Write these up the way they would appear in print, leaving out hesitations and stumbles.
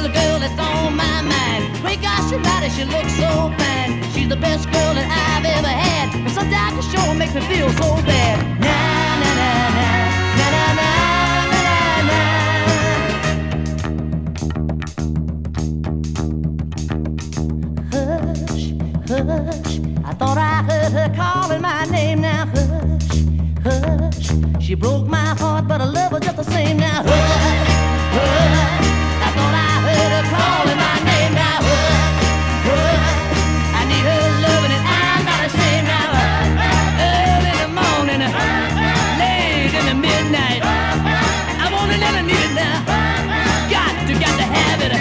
the girl that's on my mind. Great gosh, almighty, she looks so fine. She's the best girl that I've ever had. And sometimes the show makes me feel so bad. Na na na na na na na na na. Hush, hush, I thought I heard her calling my name. Now hush, hush, she broke my heart, but I love her just the same. Now hush, hush, I thought I heard her calling my name. Now hush, hush, I need her loving and I'm not ashamed. Now early in the morning, late in the midnight, I want it and I need it now. Got to have it.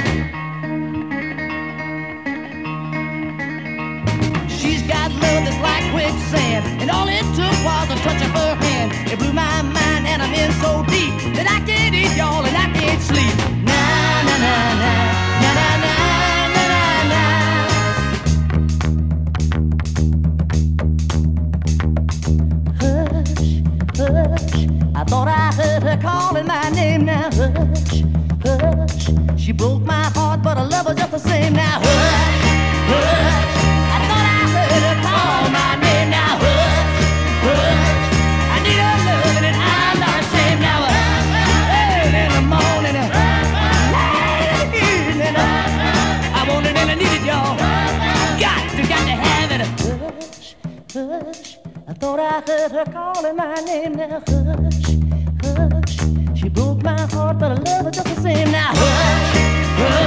She's got love that's like quicksand, and all it took was a touch of her hand. It blew my mind and I'm in so deep that I can't eat, y'all, and I can't sleep. Na na na na na na na na na. Hush, hush, I thought I heard her calling my name. Now hush, hush, she broke my heart, but I love her just the same. Now hush, hush, I thought I heard her call my name. Now hush, hush, I need her loving and I'm not ashamed. Now early in the morning, late in the evening, I want it and I need it, y'all. Got to have it. Hush, hush, I thought I heard her calling my name. Now hush, hush, she broke my heart, but I love her just the same. Now hush, hush.